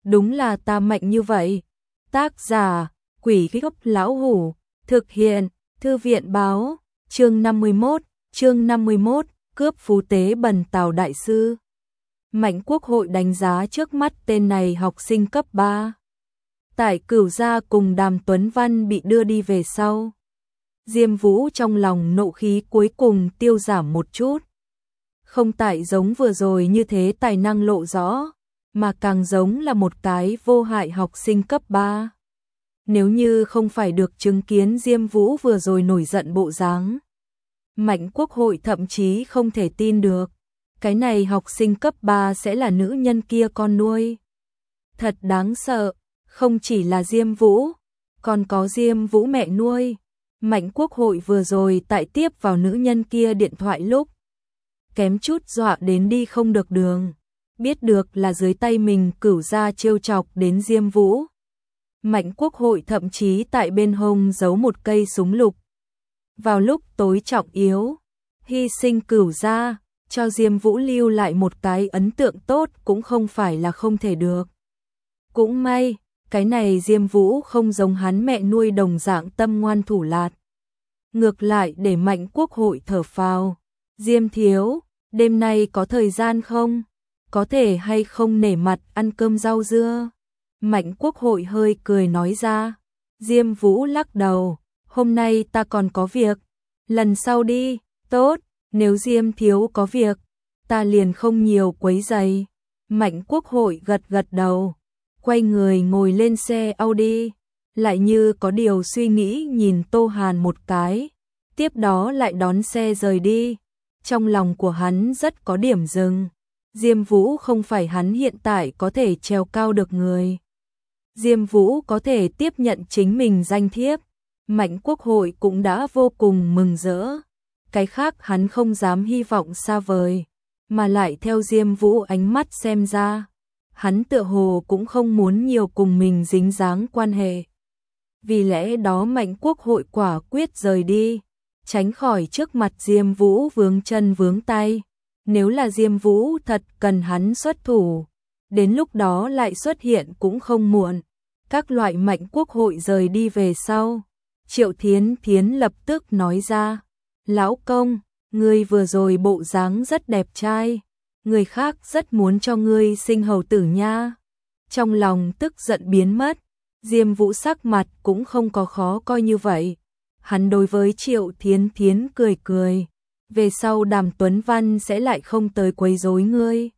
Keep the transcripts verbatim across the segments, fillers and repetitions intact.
đúng là ta mạnh như vậy. Tác giả, Quỷ Gốc Lão Hủ, thực hiện, Thư viện báo, chương năm mươi mốt, chương năm mươi mốt, cướp phú tế bần Tào đại sư. Mạnh Quốc Hội đánh giá trước mắt tên này học sinh cấp ba. Tại Cửu gia cùng Đàm Tuấn Văn bị đưa đi về sau. Diêm Vũ trong lòng nộ khí cuối cùng tiêu giảm một chút. Không tại giống vừa rồi như thế tài năng lộ rõ, mà càng giống là một cái vô hại học sinh cấp ba. Nếu như không phải được chứng kiến Diêm Vũ vừa rồi nổi giận bộ dáng, Mạnh Quốc Hội thậm chí không thể tin được, cái này học sinh cấp ba sẽ là nữ nhân kia con nuôi. Thật đáng sợ, không chỉ là Diêm Vũ, còn có Diêm Vũ mẹ nuôi. Mạnh Quốc Hội vừa rồi tại tiếp vào nữ nhân kia điện thoại lúc, kém chút dọa đến đi không được đường, biết được là dưới tay mình Cửu gia trêu chọc đến Diêm Vũ. Mạnh Quốc Hội thậm chí tại bên hông giấu một cây súng lục. Vào lúc tối trọng yếu, hy sinh Cửu gia, cho Diêm Vũ lưu lại một cái ấn tượng tốt cũng không phải là không thể được. Cũng may, cái này Diêm Vũ không giống hắn mẹ nuôi đồng dạng tâm ngoan thủ lạt. Ngược lại để Mạnh Quốc Hội thở phào. Diêm thiếu, đêm nay có thời gian không? Có thể hay không nể mặt ăn cơm rau dưa? Mạnh Quốc Hội hơi cười nói ra. Diêm Vũ lắc đầu, hôm nay ta còn có việc. Lần sau đi, tốt, nếu Diêm thiếu có việc, ta liền không nhiều quấy rầy. Mạnh Quốc Hội gật gật đầu, quay người ngồi lên xe Audi, lại như có điều suy nghĩ nhìn Tô Hàn một cái, tiếp đó lại đón xe rời đi. Trong lòng của hắn rất có điểm dừng. Diêm Vũ không phải hắn hiện tại có thể trèo cao được người. Diêm Vũ có thể tiếp nhận chính mình danh thiếp, Mạnh Quốc Hội cũng đã vô cùng mừng rỡ. Cái khác hắn không dám hy vọng xa vời, mà lại theo Diêm Vũ ánh mắt xem ra, hắn tựa hồ cũng không muốn nhiều cùng mình dính dáng quan hệ. Vì lẽ đó Mạnh Quốc Hội quả quyết rời đi, tránh khỏi trước mặt Diêm Vũ vướng chân vướng tay. Nếu là Diêm Vũ thật cần hắn xuất thủ, đến lúc đó lại xuất hiện cũng không muộn. Các loại Mạnh Quốc Hội rời đi về sau, Triệu Thiến Thiến lập tức nói ra, lão công, ngươi vừa rồi bộ dáng rất đẹp trai, người khác rất muốn cho ngươi sinh hầu tử nha. Trong lòng tức giận biến mất, Diêm Vũ sắc mặt cũng không có khó coi như vậy. Hắn đối với Triệu Thiến Thiến cười cười, về sau Đàm Tuấn Văn sẽ lại không tới quấy rối ngươi.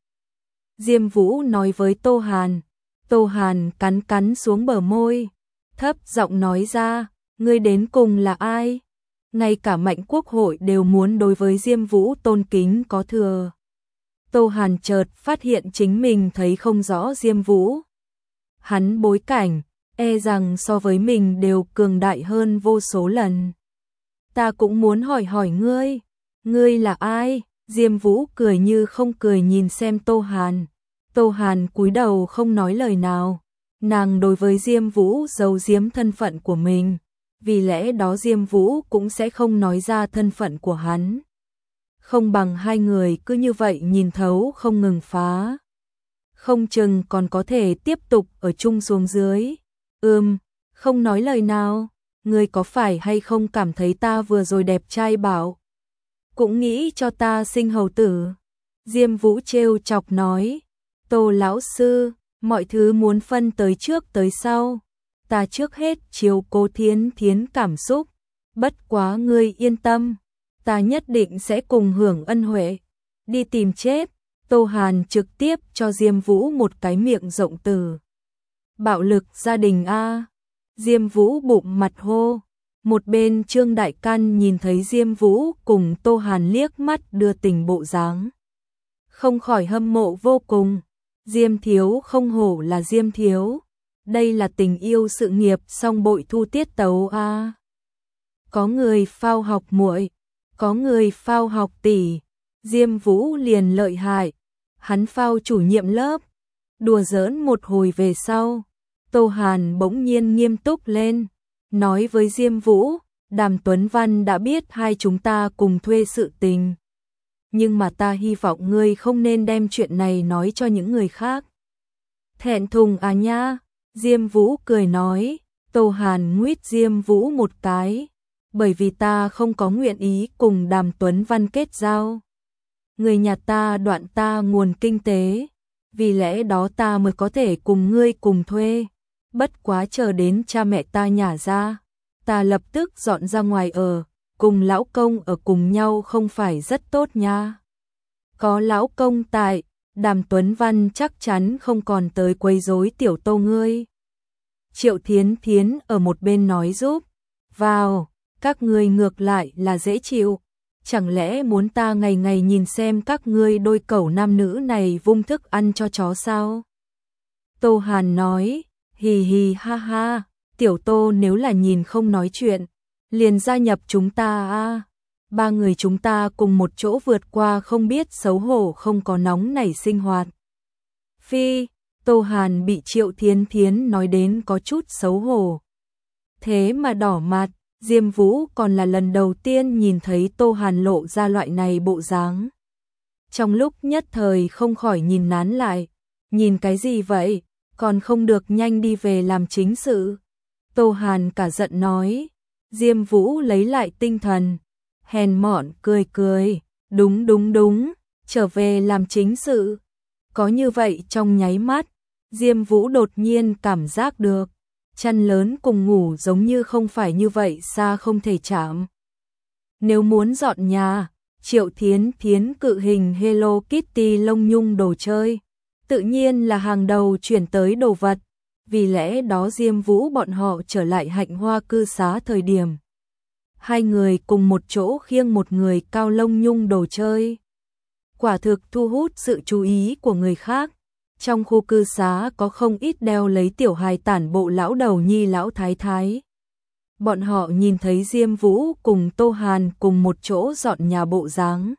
Diêm Vũ nói với Tô Hàn. Tô Hàn cắn cắn xuống bờ môi, thấp giọng nói ra, ngươi đến cùng là ai? Ngay cả Mạnh Quốc Hội đều muốn đối với Diêm Vũ tôn kính có thừa. Tô Hàn chợt phát hiện chính mình thấy không rõ Diêm Vũ. Hắn bối cảnh, e rằng so với mình đều cường đại hơn vô số lần. Ta cũng muốn hỏi hỏi ngươi, ngươi là ai? Diêm Vũ cười như không cười nhìn xem Tô Hàn. Tô Hàn cúi đầu không nói lời nào, nàng đối với Diêm Vũ giấu giếm thân phận của mình, vì lẽ đó Diêm Vũ cũng sẽ không nói ra thân phận của hắn. Không bằng hai người cứ như vậy nhìn thấu không ngừng phá. Không chừng còn có thể tiếp tục ở chung xuống dưới. Ừm, không nói lời nào, ngươi có phải hay không cảm thấy ta vừa rồi đẹp trai bảo? Cũng nghĩ cho ta sinh hầu tử. Diêm Vũ trêu chọc nói. Tô lão sư, mọi thứ muốn phân tới trước tới sau. Ta trước hết chiếu cố Thiến Thiến cảm xúc. Bất quá ngươi yên tâm, ta nhất định sẽ cùng hưởng ân huệ. Đi tìm chết. Tô Hàn trực tiếp cho Diêm Vũ một cái miệng rộng từ. Bạo lực gia đình a. Diêm Vũ bụng mặt hô. Một bên Trương Đại Căn nhìn thấy Diêm Vũ cùng Tô Hàn liếc mắt đưa tình bộ dáng, không khỏi hâm mộ vô cùng. Diêm thiếu không hổ là Diêm thiếu, đây là tình yêu sự nghiệp song bội thu tiết tấu a. À. Có người phao học muội, có người phao học tỷ, Diêm Vũ liền lợi hại, hắn phao chủ nhiệm lớp. Đùa giỡn một hồi về sau, Tô Hàn bỗng nhiên nghiêm túc lên, nói với Diêm Vũ, Đàm Tuấn Văn đã biết hai chúng ta cùng thuê sự tình. Nhưng mà ta hy vọng ngươi không nên đem chuyện này nói cho những người khác. Thẹn thùng à nha, Diêm Vũ cười nói. Tô Hàn nguyết Diêm Vũ một cái, bởi vì ta không có nguyện ý cùng Đàm Tuấn Văn kết giao. Người nhà ta đoạn ta nguồn kinh tế, vì lẽ đó ta mới có thể cùng ngươi cùng thuê. Bất quá chờ đến cha mẹ ta nhả ra, ta lập tức dọn ra ngoài ở, cùng lão công ở cùng nhau không phải rất tốt nha. Có lão công tại, Đàm Tuấn Văn chắc chắn không còn tới quấy rối tiểu Tô ngươi. Triệu Thiến Thiến ở một bên nói giúp, vào, các ngươi ngược lại là dễ chịu, chẳng lẽ muốn ta ngày ngày nhìn xem các ngươi đôi cẩu nam nữ này vung thức ăn cho chó sao? Tô Hàn nói, hì hì ha ha, tiểu Tô nếu là nhìn không nói chuyện, liền gia nhập chúng ta a. Ba người chúng ta cùng một chỗ vượt qua không biết xấu hổ không có nóng nảy sinh hoạt. Phi, Tô Hàn bị Triệu Thiến Thiến nói đến có chút xấu hổ. Thế mà đỏ mặt, Diêm Vũ còn là lần đầu tiên nhìn thấy Tô Hàn lộ ra loại này bộ dáng. Trong lúc nhất thời không khỏi nhìn nán lại, nhìn cái gì vậy, còn không được nhanh đi về làm chính sự. Tô Hàn cả giận nói, Diêm Vũ lấy lại tinh thần, hèn mọn cười cười, đúng đúng đúng, trở về làm chính sự. Có như vậy trong nháy mắt, Diêm Vũ đột nhiên cảm giác được, chăn lớn cùng ngủ giống như không phải như vậy xa không thể chạm. Nếu muốn dọn nhà, Triệu Thiến Thiến cự hình Hello Kitty lông nhung đồ chơi, tự nhiên là hàng đầu chuyển tới đồ vật, vì lẽ đó Diêm Vũ bọn họ trở lại Hạnh Hoa cư xá thời điểm. Hai người cùng một chỗ khiêng một người cao lông nhung đồ chơi. Quả thực thu hút sự chú ý của người khác. Trong khu cư xá có không ít đeo lấy tiểu hài tản bộ lão đầu nhi lão thái thái. Bọn họ nhìn thấy Diêm Vũ cùng Tô Hàn cùng một chỗ dọn nhà bộ dáng,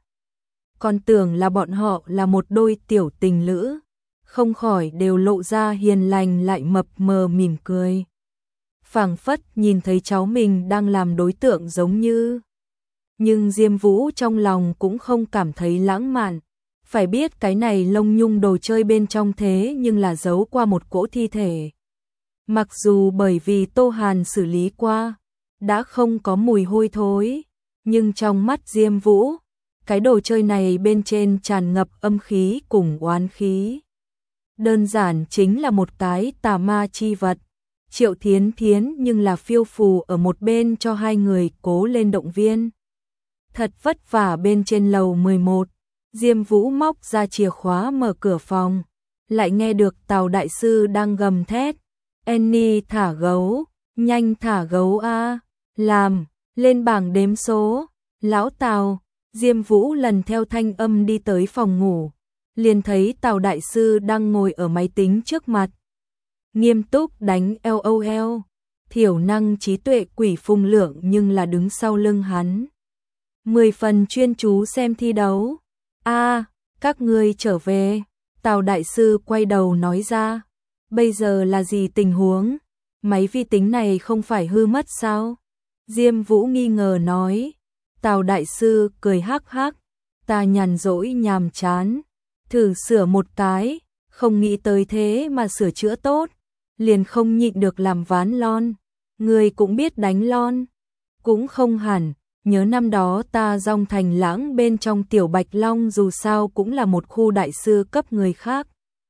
còn tưởng là bọn họ là một đôi tiểu tình lữ, không khỏi đều lộ ra hiền lành lại mập mờ mỉm cười. Phảng phất nhìn thấy cháu mình đang làm đối tượng giống như. Nhưng Diêm Vũ trong lòng cũng không cảm thấy lãng mạn. Phải biết cái này lông nhung đồ chơi bên trong thế nhưng là giấu qua một cỗ thi thể. Mặc dù bởi vì Tô Hàn xử lý qua, đã không có mùi hôi thối, nhưng trong mắt Diêm Vũ, cái đồ chơi này bên trên tràn ngập âm khí cùng oán khí. Đơn giản chính là một cái tà ma chi vật. Triệu Thiến Thiến nhưng là phiêu phù ở một bên cho hai người cố lên động viên. Thật vất vả bên trên lầu mười một, Diêm Vũ móc ra chìa khóa mở cửa phòng, lại nghe được Tào đại sư đang gầm thét, Annie thả gấu, nhanh thả gấu a, làm, lên bảng đếm số, lão Tào. Diêm Vũ lần theo thanh âm đi tới phòng ngủ, liền thấy Tào đại sư đang ngồi ở máy tính trước mặt, nghiêm túc đánh LOL, thiểu năng trí tuệ quỷ Phùng Lượng nhưng là đứng sau lưng hắn. Mười phần chuyên chú xem thi đấu. A, à, các ngươi trở về. Tào đại sư quay đầu nói ra. Bây giờ là gì tình huống? Máy vi tính này không phải hư mất sao? Diêm Vũ nghi ngờ nói. Tào đại sư cười hắc hắc. Ta nhàn rỗi nhàm chán, thử sửa một cái, không nghĩ tới thế mà sửa chữa tốt, liền không nhịn được làm ván lon. Người cũng biết đánh lon. Cũng không hẳn. Nhớ năm đó ta dòng thành lãng bên trong tiểu Bạch Long dù sao cũng là một khu đại sư cấp người khác.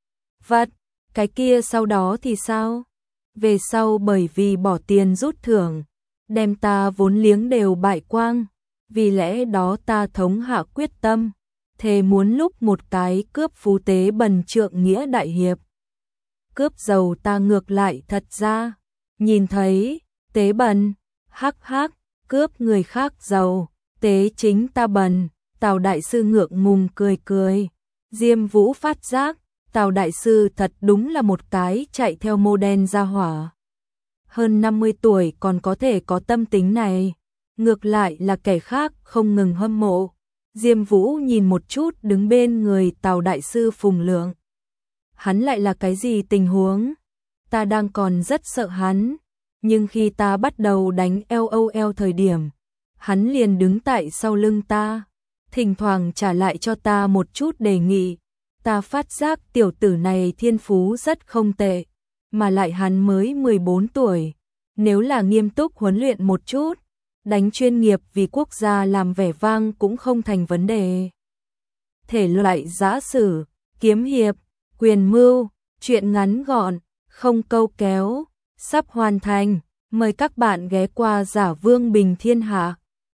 Vật, cái kia sau đó thì sao? Về sau bởi vì bỏ tiền rút thưởng, đem ta vốn liếng đều bại quang, vì lẽ đó ta thống hạ quyết tâm, thề muốn lúc một cái cướp phú tế bần trượng nghĩa đại hiệp. Cướp giàu ta ngược lại thật ra, nhìn thấy, tế bần, hắc hắc. Cướp người khác giàu, tế chính ta bần. Tào đại sư ngượng ngùng cười cười. Diêm Vũ phát giác, Tào đại sư thật đúng là một cái chạy theo mô đen ra hỏa. Hơn năm mươi tuổi còn có thể có tâm tính này, ngược lại là kẻ khác không ngừng hâm mộ. Diêm Vũ nhìn một chút đứng bên người Tào đại sư Phùng Lượng. Hắn lại là cái gì tình huống? Ta đang còn rất sợ hắn. Nhưng khi ta bắt đầu đánh LOL thời điểm, hắn liền đứng tại sau lưng ta, thỉnh thoảng trả lại cho ta một chút đề nghị. ta phát giác tiểu tử này thiên phú rất không tệ, mà lại hắn mới mười bốn tuổi, nếu là nghiêm túc huấn luyện một chút, đánh chuyên nghiệp vì quốc gia làm vẻ vang cũng không thành vấn đề. Thể loại giã sử, kiếm hiệp, quyền mưu, truyện ngắn gọn, không câu kéo, sắp hoàn thành, mời các bạn ghé qua Giả Vương Bình Thiên Hạ.